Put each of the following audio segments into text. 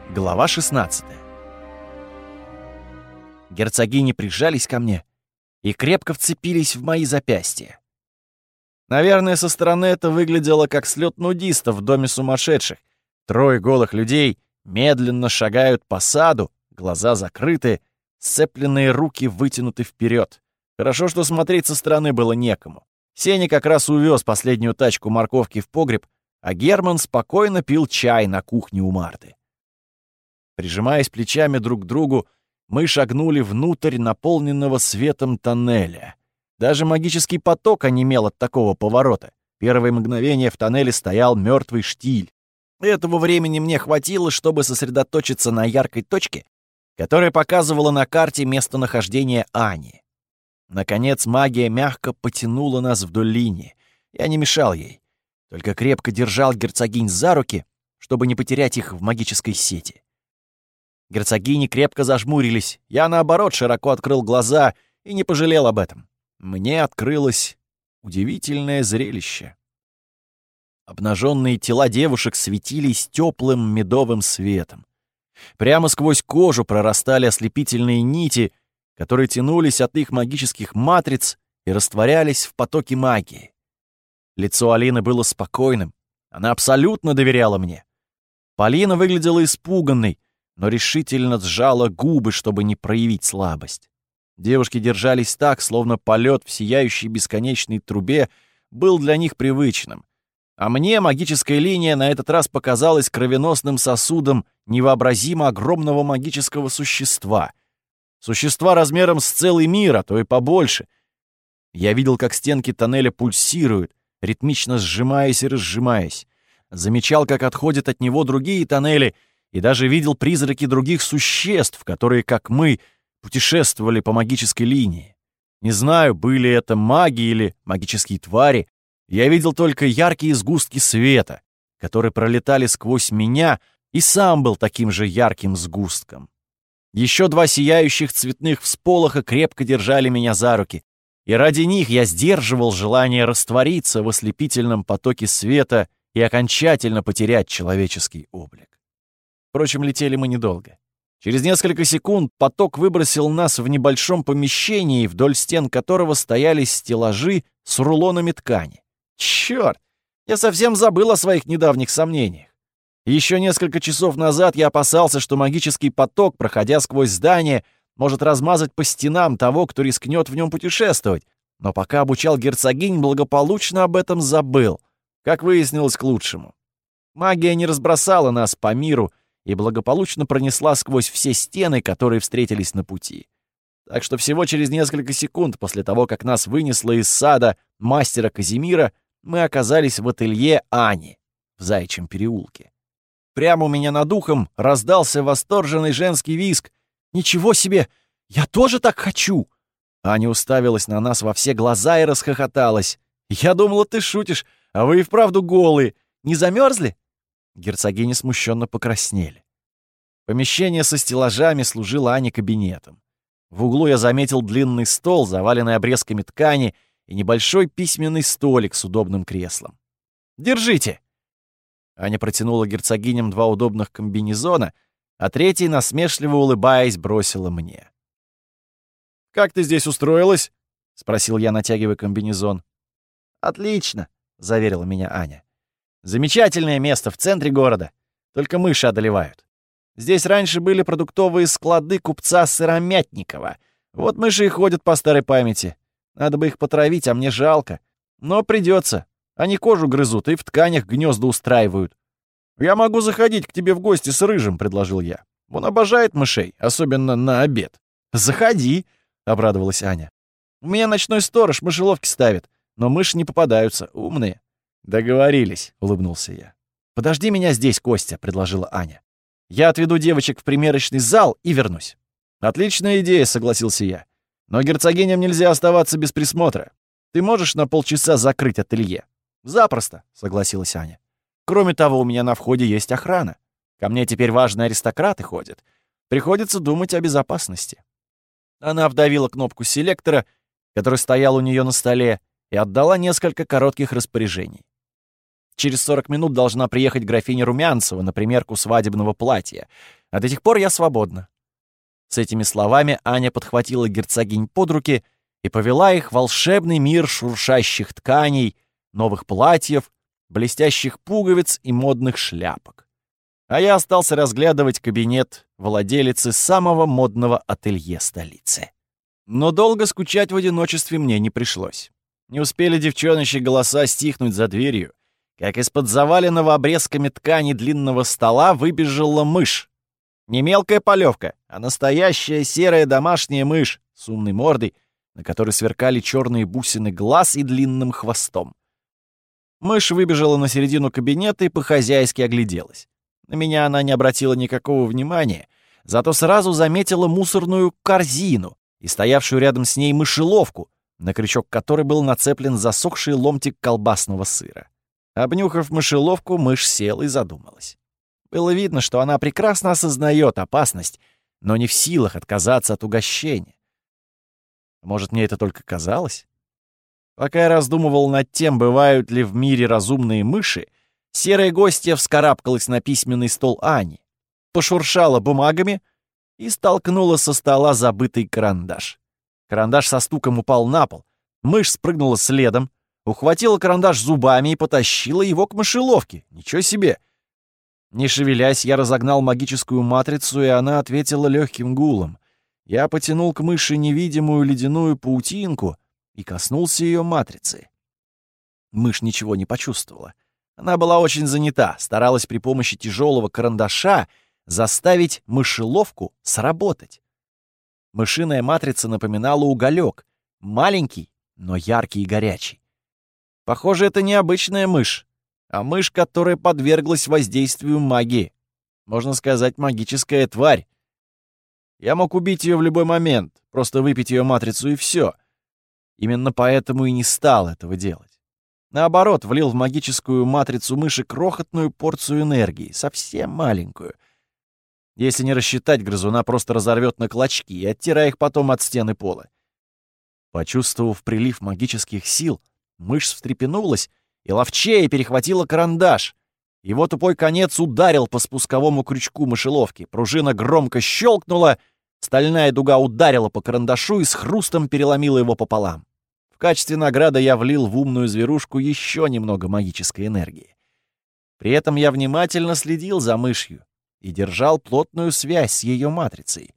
Глава 16. Герцогини прижались ко мне и крепко вцепились в мои запястья. Наверное, со стороны это выглядело как слет нудистов в доме сумасшедших. Трое голых людей медленно шагают по саду, глаза закрыты, сцепленные руки вытянуты вперед. Хорошо, что смотреть со стороны было некому. Сеня как раз увез последнюю тачку морковки в погреб, а Герман спокойно пил чай на кухне у Марты. Прижимаясь плечами друг к другу, мы шагнули внутрь наполненного светом тоннеля. Даже магический поток онемел от такого поворота. Первые мгновения в тоннеле стоял мертвый штиль. Этого времени мне хватило, чтобы сосредоточиться на яркой точке, которая показывала на карте местонахождение Ани. Наконец магия мягко потянула нас вдоль линии. Я не мешал ей, только крепко держал герцогинь за руки, чтобы не потерять их в магической сети. Герцогини крепко зажмурились. Я, наоборот, широко открыл глаза и не пожалел об этом. Мне открылось удивительное зрелище. Обнаженные тела девушек светились теплым медовым светом. Прямо сквозь кожу прорастали ослепительные нити, которые тянулись от их магических матриц и растворялись в потоке магии. Лицо Алины было спокойным. Она абсолютно доверяла мне. Полина выглядела испуганной, но решительно сжала губы, чтобы не проявить слабость. Девушки держались так, словно полет в сияющей бесконечной трубе был для них привычным. А мне магическая линия на этот раз показалась кровеносным сосудом невообразимо огромного магического существа. Существа размером с целый мир, а то и побольше. Я видел, как стенки тоннеля пульсируют, ритмично сжимаясь и разжимаясь. Замечал, как отходят от него другие тоннели, и даже видел призраки других существ, которые, как мы, путешествовали по магической линии. Не знаю, были это маги или магические твари. Я видел только яркие сгустки света, которые пролетали сквозь меня, и сам был таким же ярким сгустком. Еще два сияющих цветных всполоха крепко держали меня за руки, и ради них я сдерживал желание раствориться в ослепительном потоке света и окончательно потерять человеческий облик. Впрочем, летели мы недолго. Через несколько секунд поток выбросил нас в небольшом помещении, вдоль стен которого стояли стеллажи с рулонами ткани. Чёрт! Я совсем забыл о своих недавних сомнениях. Еще несколько часов назад я опасался, что магический поток, проходя сквозь здание, может размазать по стенам того, кто рискнет в нем путешествовать. Но пока обучал герцогинь, благополучно об этом забыл. Как выяснилось, к лучшему. Магия не разбросала нас по миру и благополучно пронесла сквозь все стены, которые встретились на пути. Так что всего через несколько секунд после того, как нас вынесло из сада мастера Казимира, мы оказались в ателье Ани в Заячьем переулке. Прямо у меня над ухом раздался восторженный женский визг. «Ничего себе! Я тоже так хочу!» Аня уставилась на нас во все глаза и расхохоталась. «Я думала, ты шутишь, а вы и вправду голые. Не замерзли?» Герцогини смущенно покраснели. Помещение со стеллажами служило Ане кабинетом. В углу я заметил длинный стол, заваленный обрезками ткани, и небольшой письменный столик с удобным креслом. «Держите!» Аня протянула герцогиням два удобных комбинезона, а третий, насмешливо улыбаясь, бросила мне. «Как ты здесь устроилась?» — спросил я, натягивая комбинезон. «Отлично!» — заверила меня Аня. «Замечательное место в центре города. Только мыши одолевают. Здесь раньше были продуктовые склады купца Сыромятникова. Вот мыши и ходят по старой памяти. Надо бы их потравить, а мне жалко. Но придется. Они кожу грызут и в тканях гнезда устраивают. «Я могу заходить к тебе в гости с Рыжим», — предложил я. «Он обожает мышей, особенно на обед». «Заходи», — обрадовалась Аня. «У меня ночной сторож мышеловки ставит, но мыши не попадаются, умные». «Договорились», — улыбнулся я. «Подожди меня здесь, Костя», — предложила Аня. «Я отведу девочек в примерочный зал и вернусь». «Отличная идея», — согласился я. «Но герцогиням нельзя оставаться без присмотра. Ты можешь на полчаса закрыть ателье?» «Запросто», — согласилась Аня. «Кроме того, у меня на входе есть охрана. Ко мне теперь важные аристократы ходят. Приходится думать о безопасности». Она вдавила кнопку селектора, который стоял у нее на столе, и отдала несколько коротких распоряжений. Через 40 минут должна приехать графиня Румянцева на примерку свадебного платья. А до тех пор я свободна». С этими словами Аня подхватила герцогинь под руки и повела их в волшебный мир шуршащих тканей, новых платьев, блестящих пуговиц и модных шляпок. А я остался разглядывать кабинет владелицы самого модного ателье столицы. Но долго скучать в одиночестве мне не пришлось. Не успели девчоночьи голоса стихнуть за дверью, как из-под заваленного обрезками ткани длинного стола выбежала мышь. Не мелкая полевка, а настоящая серая домашняя мышь с умной мордой, на которой сверкали черные бусины глаз и длинным хвостом. Мышь выбежала на середину кабинета и по-хозяйски огляделась. На меня она не обратила никакого внимания, зато сразу заметила мусорную корзину и стоявшую рядом с ней мышеловку, на крючок которой был нацеплен засохший ломтик колбасного сыра. Обнюхав мышеловку, мышь села и задумалась. Было видно, что она прекрасно осознает опасность, но не в силах отказаться от угощения. Может, мне это только казалось? Пока я раздумывал над тем, бывают ли в мире разумные мыши, серая гостья вскарабкалась на письменный стол Ани, пошуршала бумагами и столкнула со стола забытый карандаш. Карандаш со стуком упал на пол. Мышь спрыгнула следом, ухватила карандаш зубами и потащила его к мышеловке. Ничего себе! Не шевелясь, я разогнал магическую матрицу, и она ответила легким гулом. Я потянул к мыши невидимую ледяную паутинку и коснулся ее матрицы. Мышь ничего не почувствовала. Она была очень занята, старалась при помощи тяжелого карандаша заставить мышеловку сработать. Мышиная матрица напоминала уголек, маленький, но яркий и горячий. Похоже, это не обычная мышь, а мышь, которая подверглась воздействию магии. Можно сказать, магическая тварь. Я мог убить ее в любой момент, просто выпить ее матрицу и все. Именно поэтому и не стал этого делать. Наоборот, влил в магическую матрицу мыши крохотную порцию энергии, совсем маленькую. Если не рассчитать, грызуна просто разорвет на клочки и оттирая их потом от стены пола. Почувствовав прилив магических сил, мышь встрепенулась и ловчее перехватила карандаш. Его тупой конец ударил по спусковому крючку мышеловки. Пружина громко щелкнула, стальная дуга ударила по карандашу и с хрустом переломила его пополам. В качестве награды я влил в умную зверушку еще немного магической энергии. При этом я внимательно следил за мышью и держал плотную связь с ее матрицей.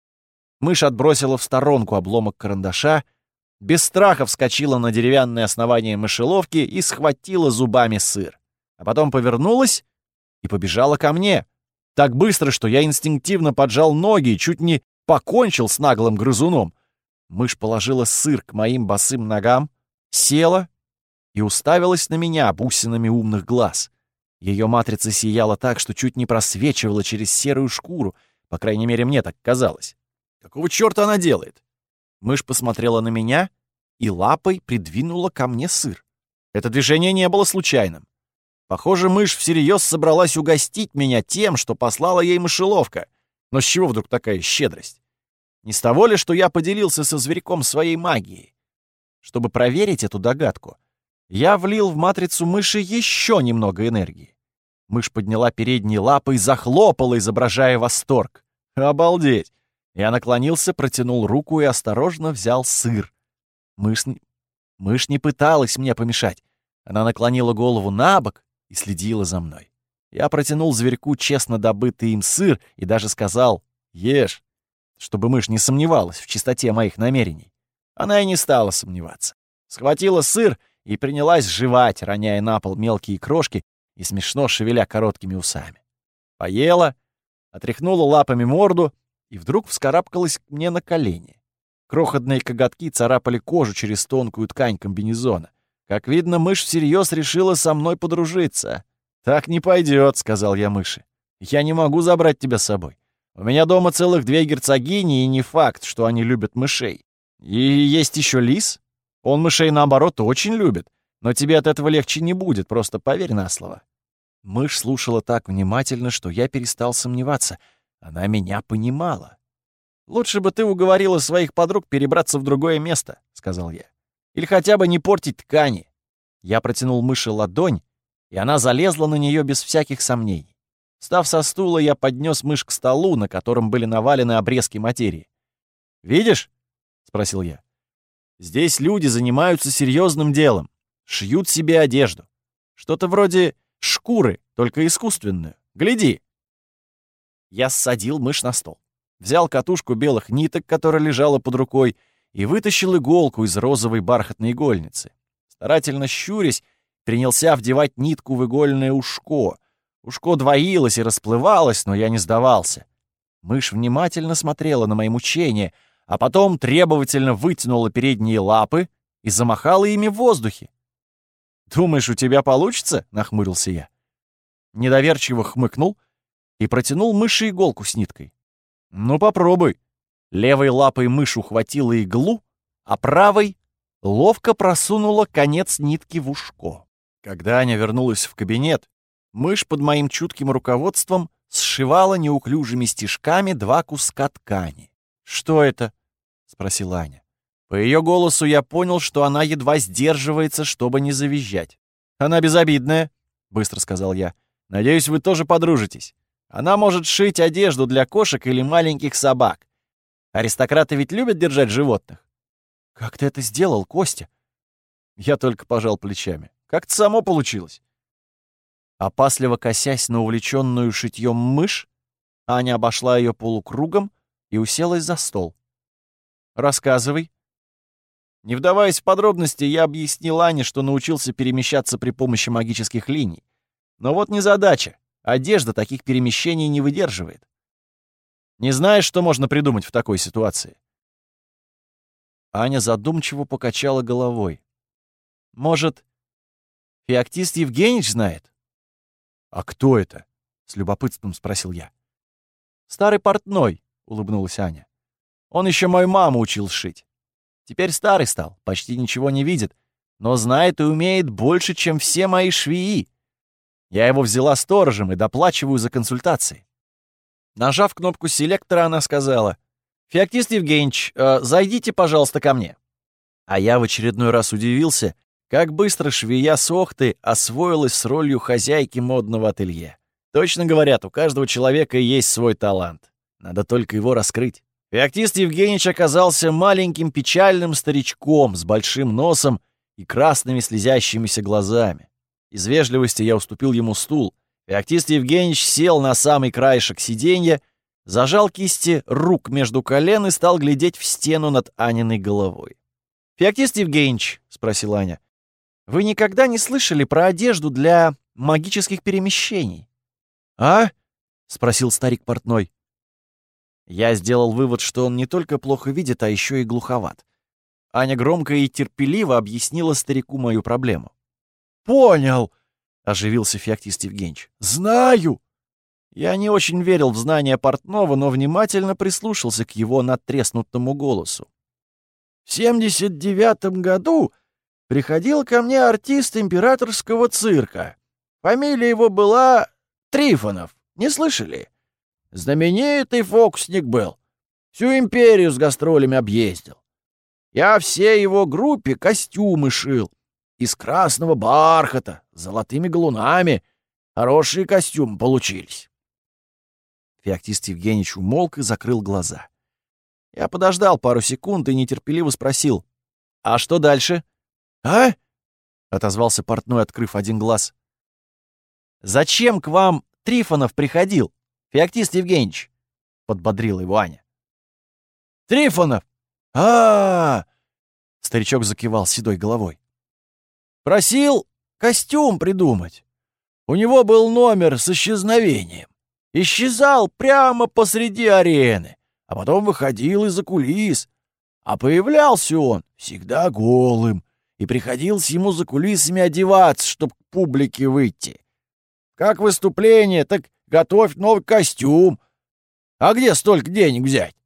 Мышь отбросила в сторонку обломок карандаша, без страха вскочила на деревянное основание мышеловки и схватила зубами сыр. А потом повернулась и побежала ко мне. Так быстро, что я инстинктивно поджал ноги и чуть не покончил с наглым грызуном. Мышь положила сыр к моим босым ногам, села и уставилась на меня бусинами умных глаз. Ее матрица сияла так, что чуть не просвечивала через серую шкуру, по крайней мере, мне так казалось. Какого черта она делает? Мышь посмотрела на меня и лапой придвинула ко мне сыр. Это движение не было случайным. Похоже, мышь всерьез собралась угостить меня тем, что послала ей мышеловка. Но с чего вдруг такая щедрость? Не с того ли, что я поделился со зверьком своей магией? Чтобы проверить эту догадку, я влил в матрицу мыши еще немного энергии. Мышь подняла передние лапы и захлопала, изображая восторг. Обалдеть! Я наклонился, протянул руку и осторожно взял сыр. Мышь не пыталась мне помешать. Она наклонила голову на бок и следила за мной. Я протянул зверьку честно добытый им сыр и даже сказал «Ешь», чтобы мышь не сомневалась в чистоте моих намерений. Она и не стала сомневаться. Схватила сыр и принялась жевать, роняя на пол мелкие крошки и смешно шевеля короткими усами. Поела, отряхнула лапами морду и вдруг вскарабкалась мне на колени. Крохотные коготки царапали кожу через тонкую ткань комбинезона. Как видно, мышь всерьез решила со мной подружиться. «Так не пойдет», — сказал я мыши. «Я не могу забрать тебя с собой. У меня дома целых 2 герцогини, и не факт, что они любят мышей. И есть еще лис. Он мышей, наоборот, очень любит. Но тебе от этого легче не будет, просто поверь на слово». Мышь слушала так внимательно, что я перестал сомневаться. Она меня понимала. «Лучше бы ты уговорила своих подруг перебраться в другое место», — сказал я. «Или хотя бы не портить ткани». Я протянул мыши ладонь, и она залезла на нее без всяких сомнений. Встав со стула, я поднес мышь к столу, на котором были навалены обрезки материи. «Видишь?» — спросил я. «Здесь люди занимаются серьезным делом. Шьют себе одежду. Что-то вроде шкуры, только искусственную. Гляди!» Я ссадил мышь на стол. Взял катушку белых ниток, которая лежала под рукой, и вытащил иголку из розовой бархатной игольницы. Старательно щурясь, принялся вдевать нитку в игольное ушко. Ушко двоилось и расплывалось, но я не сдавался. Мышь внимательно смотрела на мои мучения, а потом требовательно вытянула передние лапы и замахала ими в воздухе. «Думаешь, у тебя получится?» — нахмурился я. Недоверчиво хмыкнул и протянул мыши иголку с ниткой. «Ну, попробуй». Левой лапой мышь ухватила иглу, а правой ловко просунула конец нитки в ушко. Когда Аня вернулась в кабинет, мышь под моим чутким руководством сшивала неуклюжими стежками 2 куска ткани. «Что это?» — спросила Аня. По ее голосу я понял, что она едва сдерживается, чтобы не завизжать. «Она безобидная», — быстро сказал я. «Надеюсь, вы тоже подружитесь. Она может шить одежду для кошек или маленьких собак. Аристократы ведь любят держать животных». «Как ты это сделал, Костя?» Я только пожал плечами. «Как-то само получилось». Опасливо косясь на увлеченную шитьем мышь, Аня обошла ее полукругом и уселась за стол. «Рассказывай». Не вдаваясь в подробности, я объяснил Ане, что научился перемещаться при помощи магических линий. Но вот незадача. Одежда таких перемещений не выдерживает. Не знаешь, что можно придумать в такой ситуации? Аня задумчиво покачала головой. Может, Феоктист Евгеньевич знает? «А кто это?» — с любопытством спросил я. «Старый портной», — улыбнулась Аня. «Он еще мою маму учил шить. Теперь старый стал, почти ничего не видит, но знает и умеет больше, чем все мои швеи. Я его взяла сторожем и доплачиваю за консультации». Нажав кнопку селектора, она сказала: «Феоктист Евгеньевич, зайдите, пожалуйста, ко мне». А я в очередной раз удивился, как быстро швея с Охты освоилась с ролью хозяйки модного ателье. Точно говорят, у каждого человека есть свой талант. Надо только его раскрыть. Феоктист Евгеньевич оказался маленьким печальным старичком с большим носом и красными слезящимися глазами. Из вежливости я уступил ему стул. Феоктист Евгеньевич сел на самый краешек сиденья, зажал кисти рук между колен и стал глядеть в стену над Аниной головой. «Феоктист Евгеньевич», — спросила Аня, — «вы никогда не слышали про одежду для магических перемещений?» «А?» — спросил старик портной. Я сделал вывод, что он не только плохо видит, а еще и глуховат. Аня громко и терпеливо объяснила старику мою проблему. «Понял!» — оживился Феоктист Евгеньевич. «Знаю!» Я не очень верил в знания портного, но внимательно прислушался к его надтреснутому голосу. «В 79-м году приходил ко мне артист императорского цирка. Фамилия его была Трифонов. Не слышали? Знаменитый фокусник был. Всю империю с гастролями объездил. Я всей его группе костюмы шил. Из красного бархата, с золотыми галунами. Хорошие костюмы получились». Феоктист Евгеньевич умолк и закрыл глаза. Я подождал пару секунд и нетерпеливо спросил: «А что дальше?» «А?» — отозвался портной, открыв один глаз. «Зачем к вам Трифонов приходил, Феоктист Евгеньевич?» — подбодрила его Аня. «Трифонов! А-а-а!» — старичок закивал седой головой. «Просил костюм придумать. У него был номер с исчезновением. Исчезал прямо посреди арены, а потом выходил из-за кулис. А появлялся он всегда голым, и приходилось ему за кулисами одеваться, чтобы к публике выйти. Как выступление, так готовь новый костюм. А где столько денег взять?»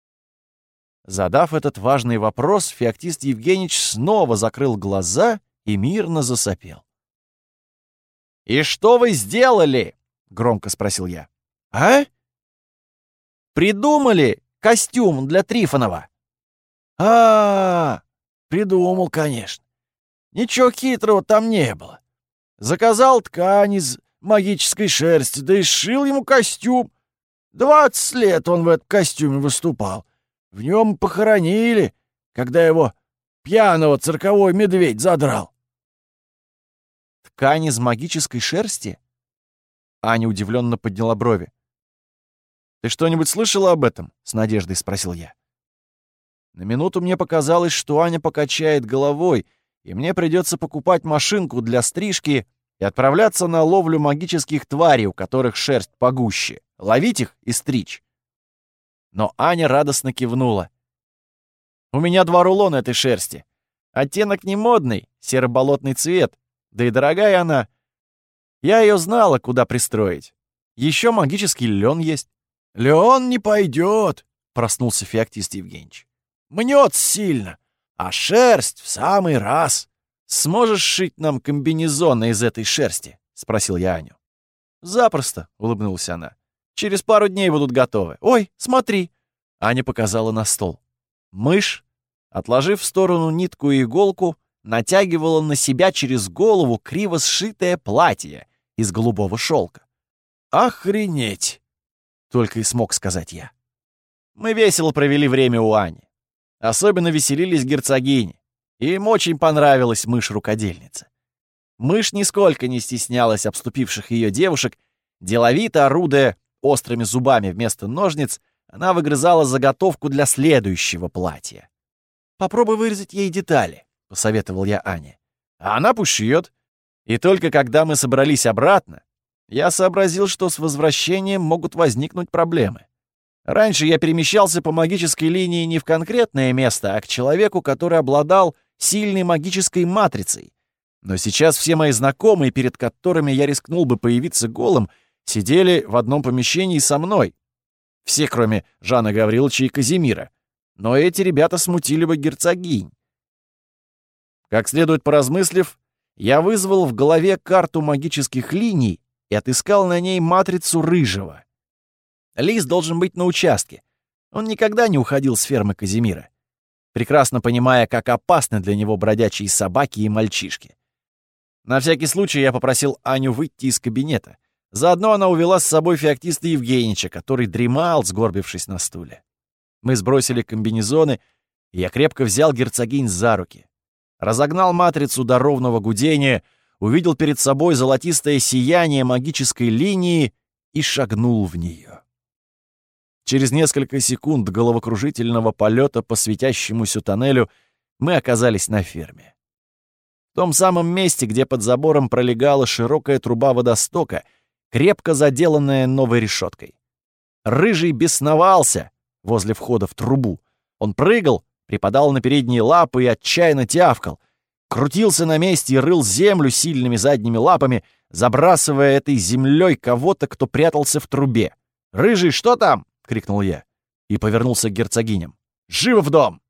Задав этот важный вопрос, Феоктист Евгеньевич снова закрыл глаза и мирно засопел. «И что вы сделали?» — громко спросил я. «А?» «Придумали костюм для Трифонова?» «А-а-а! Придумал, конечно. Ничего хитрого там не было. Заказал ткань из магической шерсти, да и сшил ему костюм. 20 лет он в этом костюме выступал. В нем похоронили, когда его пьяного цирковой медведь задрал. Ткань из магической шерсти? Аня удивленно подняла брови. «Ты что-нибудь слышала об этом?» — с надеждой спросил я. На минуту мне показалось, что Аня покачает головой, и мне придется покупать машинку для стрижки и отправляться на ловлю магических тварей, у которых шерсть погуще, ловить их и стричь. Но Аня радостно кивнула. «У меня 2 рулона этой шерсти. Оттенок не модный, серо-болотный цвет, да и дорогая она. Я ее знала, куда пристроить. Еще магический лен есть». «Лен не пойдет», — проснулся Феоктист Евгеньевич. «Мнет сильно, а шерсть в самый раз». «Сможешь шить нам комбинезоны из этой шерсти?» — спросил я Аню. «Запросто», — улыбнулась она. «Через пару дней будут готовы. Ой, смотри!» Аня показала на стол. Мышь, отложив в сторону нитку и иголку, натягивала на себя через голову криво сшитое платье из голубого шелка. «Охренеть!» — только и смог сказать я. Мы весело провели время у Ани. Особенно веселились герцогини. Им очень понравилась мышь-рукодельница. Мышь нисколько не стеснялась обступивших ее девушек. Деловито орудуя острыми зубами вместо ножниц, она выгрызала заготовку для следующего платья. «Попробуй вырезать ей детали», — посоветовал я Ане. «А она пусть шьет». И только когда мы собрались обратно, я сообразил, что с возвращением могут возникнуть проблемы. Раньше я перемещался по магической линии не в конкретное место, а к человеку, который обладал сильной магической матрицей. Но сейчас все мои знакомые, перед которыми я рискнул бы появиться голым, сидели в одном помещении со мной. Все, кроме Жана Гавриловича и Казимира. Но эти ребята смутили бы герцогинь. Как следует поразмыслив, я вызвал в голове карту магических линий и отыскал на ней матрицу Рыжего. Лис должен быть на участке. Он никогда не уходил с фермы Казимира, прекрасно понимая, как опасны для него бродячие собаки и мальчишки. На всякий случай я попросил Аню выйти из кабинета. Заодно она увела с собой Феоктиста Евгеньевича, который дремал, сгорбившись на стуле. Мы сбросили комбинезоны, и я крепко взял герцогинь за руки. Разогнал матрицу до ровного гудения, увидел перед собой золотистое сияние магической линии и шагнул в нее. Через несколько секунд головокружительного полета по светящемуся тоннелю мы оказались на ферме. В том самом месте, где под забором пролегала широкая труба водостока, крепко заделанная новой решеткой. Рыжий бесновался возле входа в трубу. Он прыгал, припадал на передние лапы и отчаянно тявкал. Крутился на месте и рыл землю сильными задними лапами, забрасывая этой землей кого-то, кто прятался в трубе. «Рыжий, что там?» — крикнул я и повернулся к герцогиням. «Живо в дом!»